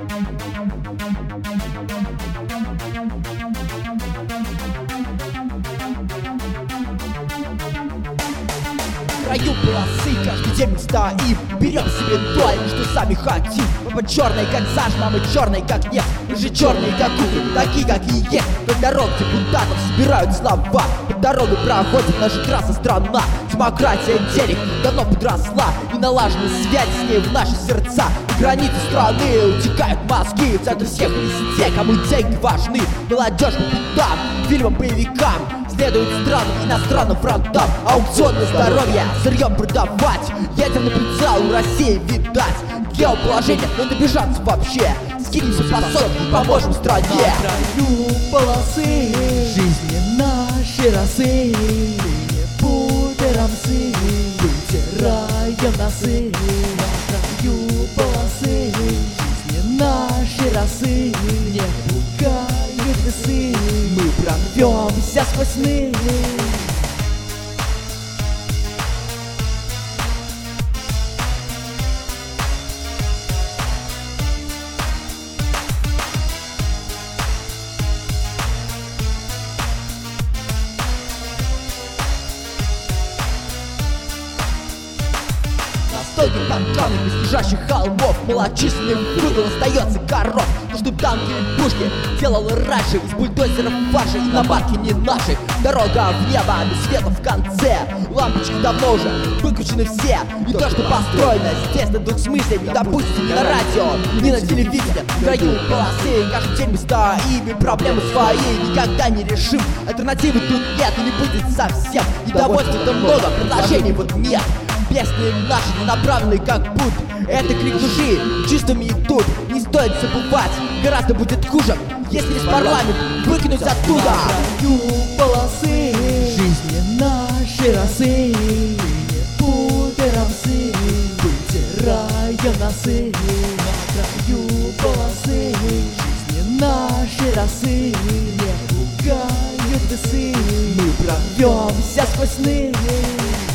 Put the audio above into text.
В краю полосы каждый день мы стоим, берем себе то, что сами хотим. Папа черный как сажа, мама черный как нефть, мы же черные как уголь, такие как и есть. Под дорог депутатов собирают слова, под дорогой проходит наша красная страна. Демократия денег давно подросла, и налажена связь с ней в наши сердца. Границы страны утекают мозги, в центр всех везде, кому деньги важны. Молодежь по пятам, фильмам, боевикам, следует странным иностранным фронтам. Аукцион на здоровье, сырьем продавать, ядерный прицел у России видать. Геоположение, но добежаться вообще, скинемся по сотне, поможем стране. На краю полосы жизни нашей росы, пупером сы, вытираем носы. На краю полосы жизни нашей росы, не пугают весы, мы прорвемся сквозь сны. Стойких танками близлежащих холмов, малочисленным выбор остается коров. То, что танки и пушки делал раньше, из бульдозеров ваши, иномарки не наши. Дорога в небо, без света в конце, лампочки давно уже выключены все. И то, что построено здесь на двухсмысле, не допустим ни на радио, ни на телевидении. В краю полосы каждый день мы стоим, и проблемы свои никогда не решим. Альтернативы тут нет и не будет совсем. Недовольства-то много, предложений вот нет. Песни наши направлены как путь, это крик души, чувствами идут. Не стоит забывать, гораздо будет хуже, если из парламент выкинуть оттуда. На краю полосы жизни нашей росы, пупером сы, вытираем носы. На краю полосы жизни нашей росы, не пугают весы, мы прорвемся сквозь сны.